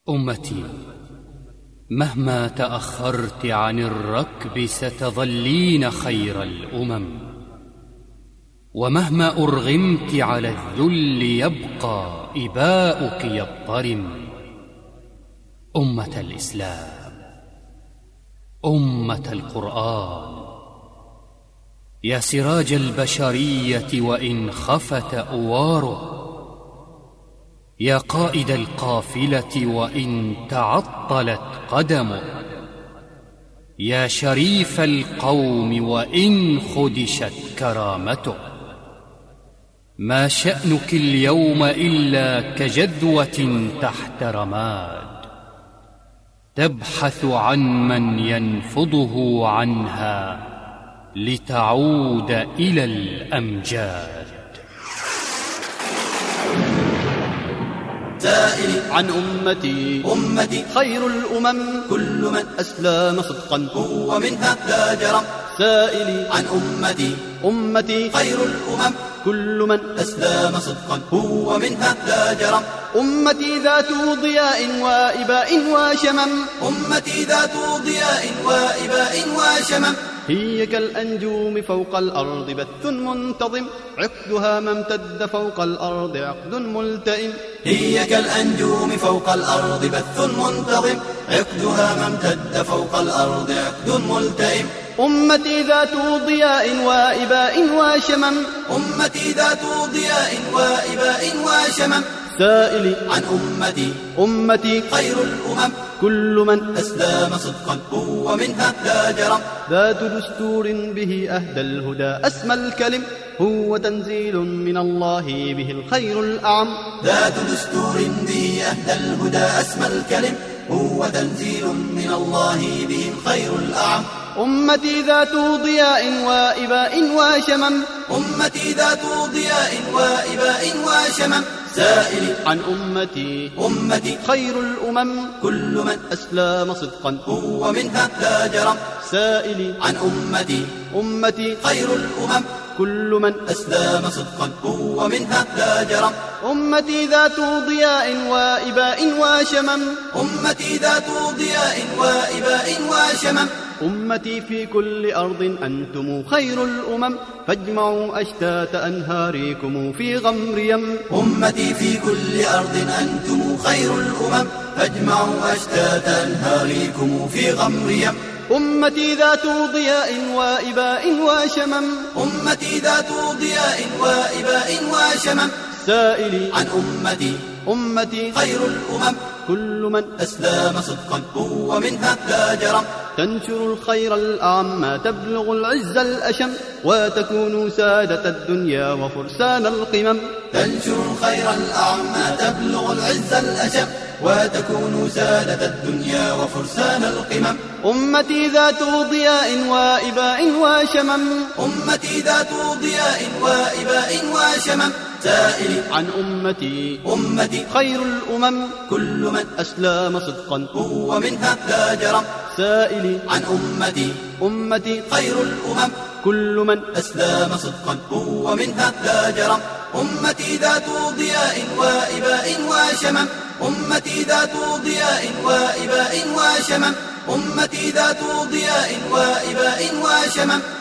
أمتي، مهما تأخرت عن الركب ستظلين خير الأمم، ومهما أرغمت على الذل يبقى إباؤك يضطرم. أمة الإسلام، أمة القرآن، يا سراج البشرية وإن خفت أواره، يا قائد القافلة وإن تعطلت قدمه، يا شريف القوم وإن خدشت كرامته. ما شأنك اليوم إلا كجذوة تحت رماد، تبحث عن من ينفضه عنها لتعود إلى الأمجاد. سائلي عن أمتي خير الأمم، كل من أسلم صدقا هو منها لا جرم. سائلي عن أمتي خير الأمم، كل من أسلم صدقا هو منها لا جرم. أمتي ذات ضياء وإباء وشمم، أمتي ذات ضياء وإباء وشمم. هي كالأنجوم فوق الأرض بث منتظم، عقدها ما امتد فوق الأرض عقد ملتئم. هي كالأنجوم فوق الأرض بث منتظم، عقدها ما امتد فوق الأرض عقد ملتئم. أمتي ذات ضياء وإباء وشمم، أمتي ذات ضياء وإباء وشمم. سائلي عن أمتي خير الأمم، كل من أسلم صدقا هو منها لا جرم. ذات دستور به أهدى الهدى أسمى الكلم، هو تنزيل من الله به الخير الأعم. ذات دستور به أهدى الهدى أسمى الكلم، هو تنزيل من الله به الخير الأعم. أمتي ذات ضياء وإباء وشمم، أمتي ذات ضياء وإباء وشمم. سائلي عن أمتي خير الأمم، كل من أسلم صدقا هو منها لا جرم. سائلي عن أمتي خير الأمم، كل من أسلم صدقا هو منها لا جرم. أمتي ذات ضياء وإباء وشمم، أمتي ذات ضياء وإباء وشمم. أمتي في كل أرض أنتم خير الأمم، فاجمعوا أشتات أنهاركم في غمر يم. أمتي في كل أرض أنتم خير الأمم، فاجمعوا أشتات أنهاركم في غمر يم. أمتي ذات ضياء وإباء وشمم، أمتي ذات ضياء وإباء وشمم. سائلي عن أمتي خير الأمم، كل من أسلم صدقا هو منها لا جرم. تنشر الخير الأعم تبلغ العز الأشم، وتكون سادة الدنيا وفرسان القمم. تنشر الخير الأعم تبلغ العز الأشم، وتكون سادة الدنيا وفرسان القمم. أمتي ذات ضياء وإباء وشمم، أمتي ذات ضياء وإباء وشمم. سائلي عن أمتي خير الأمم، كل من أسلم صدقا هو منها لا جرم. سائلي عن أمتي خير الأمم، كل من أسلم صدقا هو منها لا جرم. أمتي ذات ضياء وإباء وشمم، أمتي ذات ضياء وإباء وشمم. أمتي ذات ضياء وإباء وشمم.